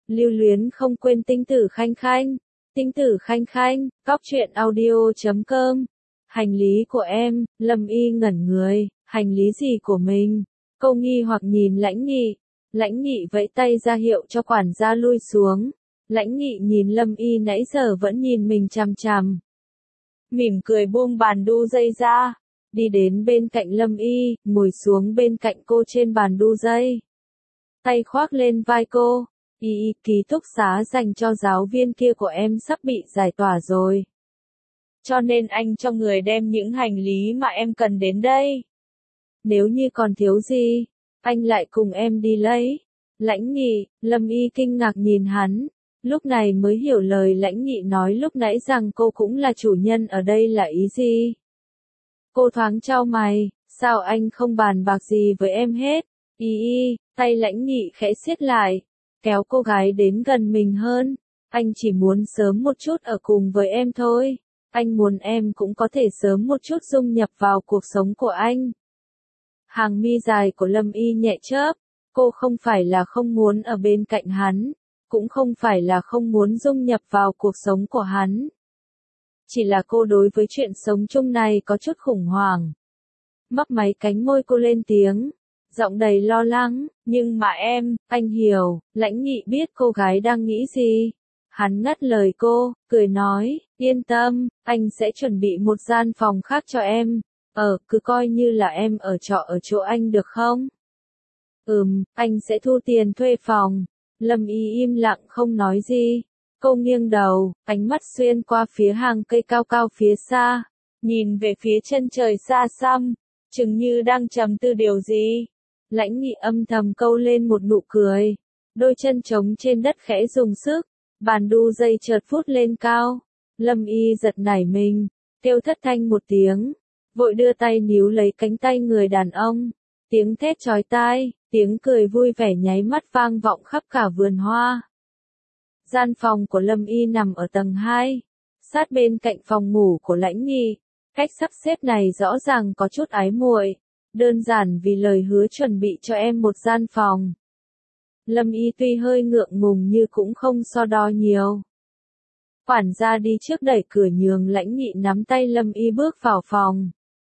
Lưu luyến không quên tinh tử khanh khanh. Tinh tử khanh khanh, cóc truyện audio.com. Hành lý của em, Lâm Y ngẩn người, hành lý gì của mình? Cô nghi hoặc nhìn Lãnh Nghị. Lãnh Nghị vẫy tay ra hiệu cho quản gia lui xuống. Lãnh Nghị nhìn Lâm Y nãy giờ vẫn nhìn mình chằm chằm. Mỉm cười buông bàn đu dây ra. Đi đến bên cạnh Lâm Y, ngồi xuống bên cạnh cô trên bàn đu dây. Tay khoác lên vai cô. Ký túc xá dành cho giáo viên kia của em sắp bị giải tỏa rồi. Cho nên anh cho người đem những hành lý mà em cần đến đây. Nếu như còn thiếu gì, anh lại cùng em đi lấy. Lãnh Nghị, Lâm Y kinh ngạc nhìn hắn. Lúc này mới hiểu lời Lãnh Nghị nói lúc nãy rằng cô cũng là chủ nhân ở đây là ý gì. Cô thoáng chau mày, sao anh không bàn bạc gì với em hết? Tay Lãnh Nghị khẽ siết lại, kéo cô gái đến gần mình hơn. Anh chỉ muốn sớm một chút ở cùng với em thôi. Anh muốn em cũng có thể sớm một chút dung nhập vào cuộc sống của anh. Hàng mi dài của Lâm Y nhẹ chớp. Cô không phải là không muốn ở bên cạnh hắn, cũng không phải là không muốn dung nhập vào cuộc sống của hắn. Chỉ là cô đối với chuyện sống chung này có chút khủng hoảng. Mấp máy cánh môi cô lên tiếng, giọng đầy lo lắng, nhưng mà em, anh hiểu. Lãnh Nghị biết cô gái đang nghĩ gì. Hắn ngắt lời cô, cười nói, yên tâm, anh sẽ chuẩn bị một gian phòng khác cho em. Cứ coi như là em ở trọ ở chỗ anh được không? Anh sẽ thu tiền thuê phòng. Lâm Y im lặng không nói gì. Cô nghiêng đầu, ánh mắt xuyên qua phía hàng cây cao cao phía xa, nhìn về phía chân trời xa xăm, chừng như đang trầm tư điều gì. Lãnh Nghị âm thầm câu lên một nụ cười, đôi chân trống trên đất khẽ dùng sức, bàn đu dây chợt phút lên cao. Lâm Y giật nảy mình, kêu thất thanh một tiếng, vội đưa tay níu lấy cánh tay người đàn ông. Tiếng thét chói tai, tiếng cười vui vẻ nháy mắt vang vọng khắp cả vườn hoa. Gian phòng của Lâm Y nằm ở tầng 2, sát bên cạnh phòng ngủ của Lãnh Nghị. Cách sắp xếp này rõ ràng có chút ái muội, đơn giản vì lời hứa chuẩn bị cho em một gian phòng. Lâm Y tuy hơi ngượng ngùng nhưng cũng không so đo nhiều. Quản gia đi trước đẩy cửa nhường Lãnh Nghị nắm tay Lâm Y bước vào phòng.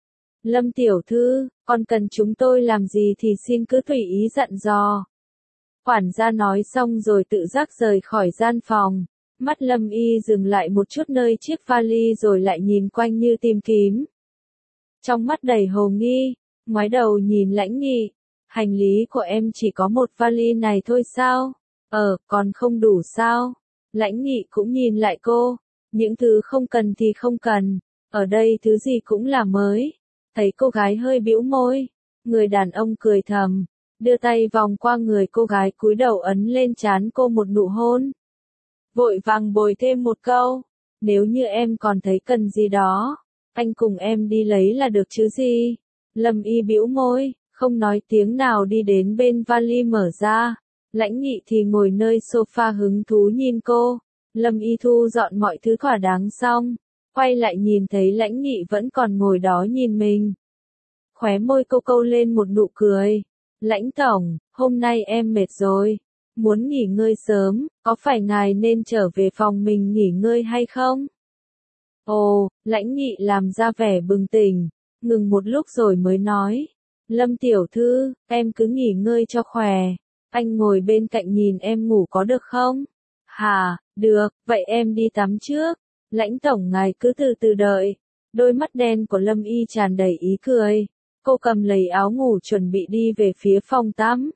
Lâm tiểu thư, còn cần chúng tôi làm gì thì xin cứ tùy ý dặn dò. Quản gia nói xong rồi tự giác rời khỏi gian phòng. Mắt Lâm Y dừng lại một chút nơi chiếc vali rồi lại nhìn quanh như tìm kiếm. Trong mắt đầy hồ nghi, ngoái đầu nhìn Lãnh Nghị. Hành lý của em chỉ có một vali này thôi sao? Còn không đủ sao? Lãnh Nghị cũng nhìn lại cô. Những thứ không cần thì không cần. Ở đây thứ gì cũng là mới. Thấy cô gái hơi bĩu môi. Người đàn ông cười thầm. Đưa tay vòng qua người cô gái cúi đầu ấn lên trán cô một nụ hôn. Vội vàng bồi thêm một câu. Nếu như em còn thấy cần gì đó, anh cùng em đi lấy là được chứ gì. Lâm Y bĩu môi, không nói tiếng nào đi đến bên vali mở ra. Lãnh Nghị thì ngồi nơi sofa hứng thú nhìn cô. Lâm Y thu dọn mọi thứ thỏa đáng xong, quay lại nhìn thấy Lãnh Nghị vẫn còn ngồi đó nhìn mình. Khóe môi cô câu lên một nụ cười. Lãnh tổng, hôm nay em mệt rồi, muốn nghỉ ngơi sớm, có phải ngài nên trở về phòng mình nghỉ ngơi hay không? Lãnh Nghị làm ra vẻ bừng tỉnh, ngừng một lúc rồi mới nói. Lâm tiểu thư, em cứ nghỉ ngơi cho khỏe, anh ngồi bên cạnh nhìn em ngủ có được không? Hả, được, vậy em đi tắm trước. Lãnh tổng ngài cứ từ từ đợi. Đôi mắt đen của Lâm Y tràn đầy ý cười. Cô cầm lấy áo ngủ chuẩn bị đi về phía phòng tắm.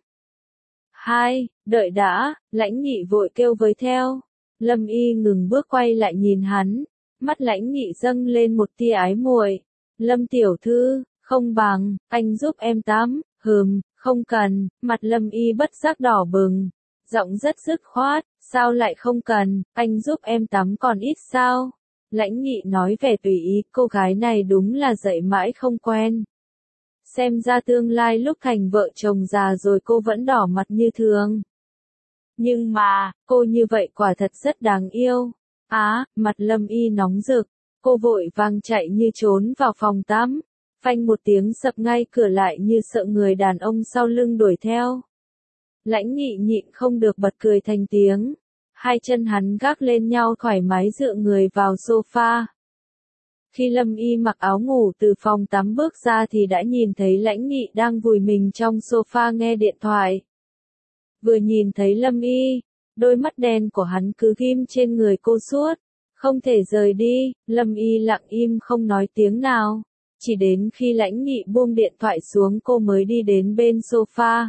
Đợi đã, Lãnh Nghị vội kêu với theo. Lâm Y ngừng bước quay lại nhìn hắn. Mắt Lãnh Nghị dâng lên một tia ái muội. Lâm tiểu thư, không bằng, anh giúp em tắm. Không cần. Mặt Lâm Y bất giác đỏ bừng. Giọng rất dứt khoát, sao lại không cần, anh giúp em tắm còn ít sao? Lãnh Nghị nói vẻ tùy ý, cô gái này đúng là dạy mãi không quen. Xem ra tương lai lúc thành vợ chồng già rồi cô vẫn đỏ mặt như thường. Nhưng mà, cô như vậy quả thật rất đáng yêu. Mặt Lâm Y nóng rực, cô vội vàng chạy như trốn vào phòng tắm. Phanh một tiếng sập ngay cửa lại như sợ người đàn ông sau lưng đuổi theo. Lãnh Nghị nhịn không được bật cười thành tiếng. Hai chân hắn gác lên nhau thoải mái dựa người vào sofa. Khi Lâm Y mặc áo ngủ từ phòng tắm bước ra thì đã nhìn thấy Lãnh Nghị đang vùi mình trong sofa nghe điện thoại. Vừa nhìn thấy Lâm Y, đôi mắt đen của hắn cứ ghim trên người cô suốt, không thể rời đi. Lâm Y lặng im không nói tiếng nào, chỉ đến khi Lãnh Nghị buông điện thoại xuống cô mới đi đến bên sofa.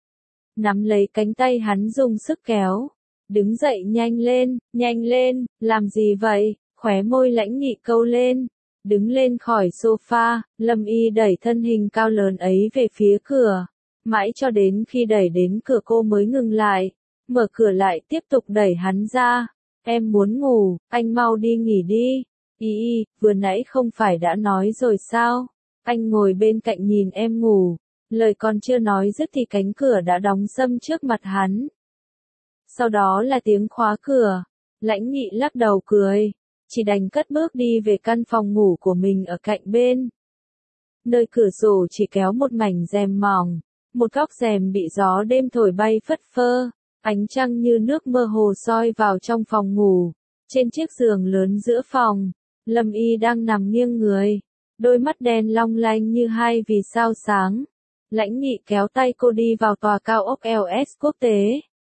Nắm lấy cánh tay hắn dùng sức kéo. Đứng dậy nhanh lên, làm gì vậy? Khóe môi Lãnh Nghị câu lên. Đứng lên khỏi sofa, Lâm Y đẩy thân hình cao lớn ấy về phía cửa. Mãi cho đến khi đẩy đến cửa cô mới ngừng lại. Mở cửa lại tiếp tục đẩy hắn ra. Em muốn ngủ, anh mau đi nghỉ đi. Ý, vừa nãy không phải đã nói rồi sao? Anh ngồi bên cạnh nhìn em ngủ. Lời còn chưa nói dứt thì cánh cửa đã đóng sầm trước mặt hắn. Sau đó là tiếng khóa cửa. Lãnh Nghị lắc đầu cười. Chỉ đành cất bước đi về căn phòng ngủ của mình ở cạnh bên. Nơi cửa sổ chỉ kéo một mảnh rèm mỏng. Một góc rèm bị gió đêm thổi bay phất phơ. Ánh trăng như nước mơ hồ soi vào trong phòng ngủ. Trên chiếc giường lớn giữa phòng, Lâm Y đang nằm nghiêng người. Đôi mắt đen long lanh như hai vì sao sáng. Lãnh Nghị kéo tay cô đi vào tòa cao ốc LS quốc tế.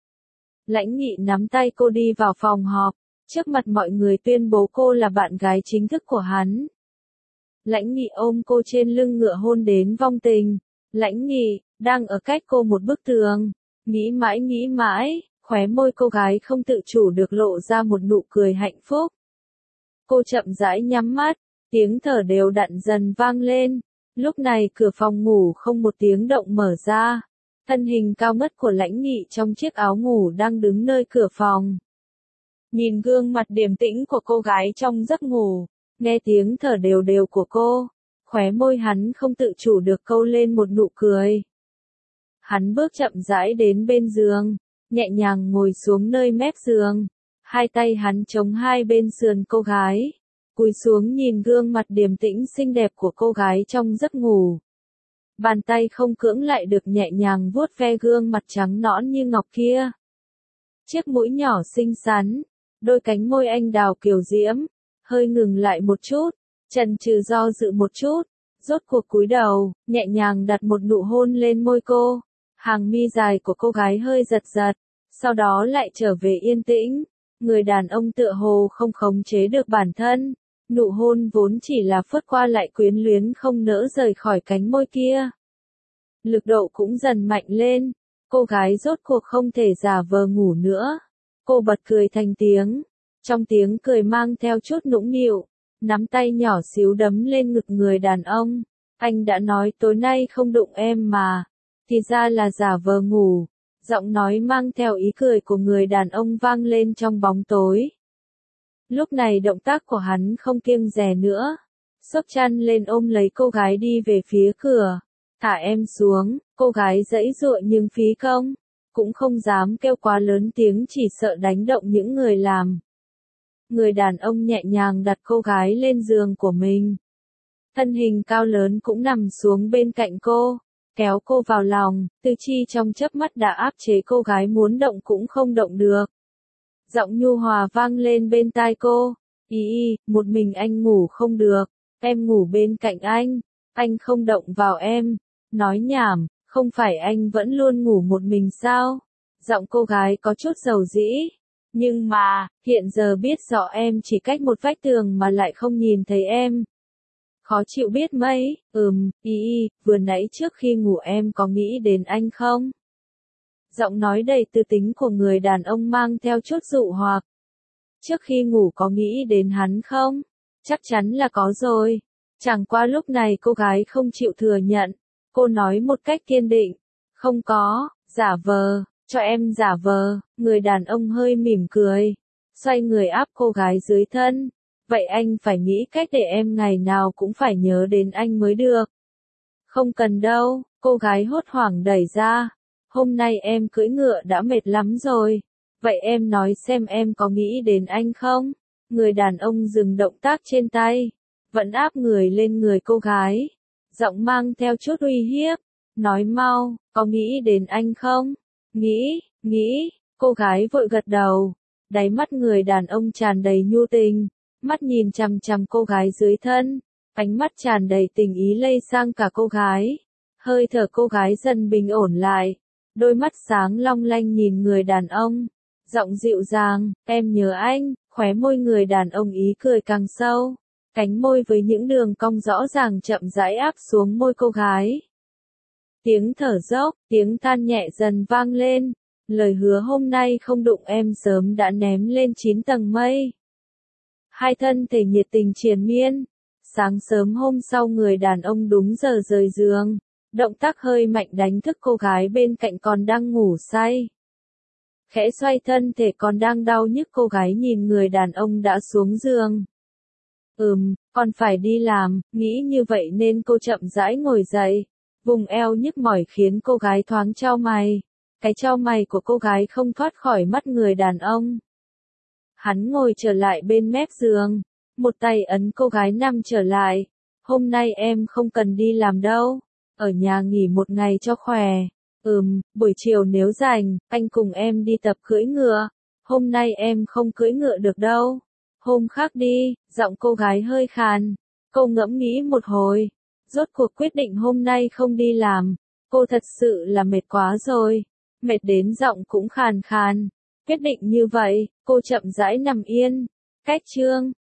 Lãnh Nghị nắm tay cô đi vào phòng họp, trước mặt mọi người tuyên bố cô là bạn gái chính thức của hắn. Lãnh Nghị ôm cô trên lưng ngựa hôn đến vong tình. Lãnh Nghị, đang ở cách cô một bức tường. Nghĩ mãi, khóe môi cô gái không tự chủ được lộ ra một nụ cười hạnh phúc. Cô chậm rãi nhắm mắt, tiếng thở đều đặn dần vang lên. Lúc này cửa phòng ngủ không một tiếng động mở ra. Thân hình cao ngất của Lãnh Nghị trong chiếc áo ngủ đang đứng nơi cửa phòng. Nhìn gương mặt điềm tĩnh của cô gái trong giấc ngủ, nghe tiếng thở đều đều của cô, khóe môi hắn không tự chủ được câu lên một nụ cười. Hắn bước chậm rãi đến bên giường, nhẹ nhàng ngồi xuống nơi mép giường. Hai tay hắn chống hai bên sườn cô gái, cúi xuống nhìn gương mặt điềm tĩnh xinh đẹp của cô gái trong giấc ngủ. Bàn tay không cưỡng lại được nhẹ nhàng vuốt ve gương mặt trắng nõn như ngọc kia. Chiếc mũi nhỏ xinh xắn, đôi cánh môi anh đào kiều diễm, hơi ngừng lại một chút, chần chừ do dự một chút, rốt cuộc cúi đầu, nhẹ nhàng đặt một nụ hôn lên môi cô. Hàng mi dài của cô gái hơi giật giật, sau đó lại trở về yên tĩnh. Người đàn ông tựa hồ không khống chế được bản thân. Nụ hôn vốn chỉ là phớt qua lại quyến luyến không nỡ rời khỏi cánh môi kia. Lực độ cũng dần mạnh lên. Cô gái rốt cuộc không thể giả vờ ngủ nữa. Cô bật cười thành tiếng. Trong tiếng cười mang theo chút nũng nịu. Nắm tay nhỏ xíu đấm lên ngực người đàn ông. Anh đã nói tối nay không đụng em mà. Thì ra là giả vờ ngủ. Giọng nói mang theo ý cười của người đàn ông vang lên trong bóng tối. Lúc này động tác của hắn không kiêng dè nữa. Xốc chăn lên ôm lấy cô gái đi về phía cửa. Thả em xuống, cô gái giãy giụa nhưng phí công. Cũng không dám kêu quá lớn tiếng chỉ sợ đánh động những người làm. Người đàn ông nhẹ nhàng đặt cô gái lên giường của mình. Thân hình cao lớn cũng nằm xuống bên cạnh cô. Kéo cô vào lòng, tư chi trong chớp mắt đã áp chế cô gái muốn động cũng không động được. Giọng nhu hòa vang lên bên tai cô. Ý, một mình anh ngủ không được, em ngủ bên cạnh anh không động vào em. Nói nhảm, không phải anh vẫn luôn ngủ một mình sao? Giọng cô gái có chút dầu dĩ. Nhưng mà, hiện giờ biết rõ em chỉ cách một vách tường mà lại không nhìn thấy em. Khó chịu biết mấy, vừa nãy trước khi ngủ em có nghĩ đến anh không? Giọng nói đầy tư tính của người đàn ông mang theo chút dụ hoặc. Trước khi ngủ có nghĩ đến hắn không? Chắc chắn là có rồi. Chẳng qua lúc này cô gái không chịu thừa nhận. Cô nói một cách kiên định. Không có, giả vờ, cho em giả vờ. Người đàn ông hơi mỉm cười. Xoay người áp cô gái dưới thân. Vậy anh phải nghĩ cách để em ngày nào cũng phải nhớ đến anh mới được. Không cần đâu, cô gái hốt hoảng đẩy ra. Hôm nay em cưỡi ngựa đã mệt lắm rồi. Vậy em nói xem em có nghĩ đến anh không? Người đàn ông dừng động tác trên tay. Vẫn áp người lên người cô gái. Giọng mang theo chút uy hiếp. Nói mau, có nghĩ đến anh không? nghĩ, cô gái vội gật đầu. Đáy mắt người đàn ông tràn đầy nhu tình, mắt nhìn chằm chằm cô gái dưới thân, ánh mắt tràn đầy tình ý lây sang cả cô gái. Hơi thở cô gái dần bình ổn lại, đôi mắt sáng long lanh nhìn người đàn ông, giọng dịu dàng, em nhớ anh, khóe môi người đàn ông ý cười càng sâu, cánh môi với những đường cong rõ ràng chậm rãi áp xuống môi cô gái. Tiếng thở dốc, tiếng than nhẹ dần vang lên, lời hứa hôm nay không đụng em sớm đã ném lên 9 tầng mây. Hai thân thể nhiệt tình triền miên, sáng sớm hôm sau người đàn ông đúng giờ rời giường, động tác hơi mạnh đánh thức cô gái bên cạnh còn đang ngủ say. Khẽ xoay thân thể còn đang đau nhức cô gái nhìn người đàn ông đã xuống giường. Còn phải đi làm, nghĩ như vậy nên cô chậm rãi ngồi dậy, vùng eo nhức mỏi khiến cô gái thoáng chau mày. Cái chau mày của cô gái không thoát khỏi mắt người đàn ông. Hắn ngồi trở lại bên mép giường, một tay ấn cô gái nằm trở lại. Hôm nay em không cần đi làm đâu, ở nhà nghỉ một ngày cho khỏe. Buổi chiều nếu rảnh, anh cùng em đi tập cưỡi ngựa. Hôm nay em không cưỡi ngựa được đâu. Hôm khác đi, giọng cô gái hơi khàn. Cô ngẫm nghĩ một hồi, rốt cuộc quyết định hôm nay không đi làm. Cô thật sự là mệt quá rồi, mệt đến giọng cũng khàn khàn. Quyết định như vậy, cô chậm rãi nằm yên. Cách chương